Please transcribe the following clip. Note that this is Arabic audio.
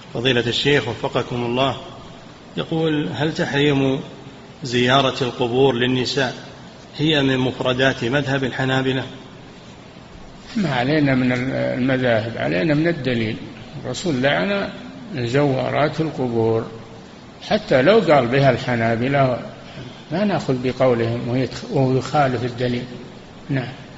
فضيلة الشيخ وفقكم الله، يقول: هل تحريم زيارة القبور للنساء هي من مفردات مذهب الحنابلة؟ ما علينا من المذاهب، علينا من الدليل. الرسول لعن زوارات القبور، حتى لو قال بها الحنابلة ما نأخذ بقولهم وهو يخالف الدليل. نعم.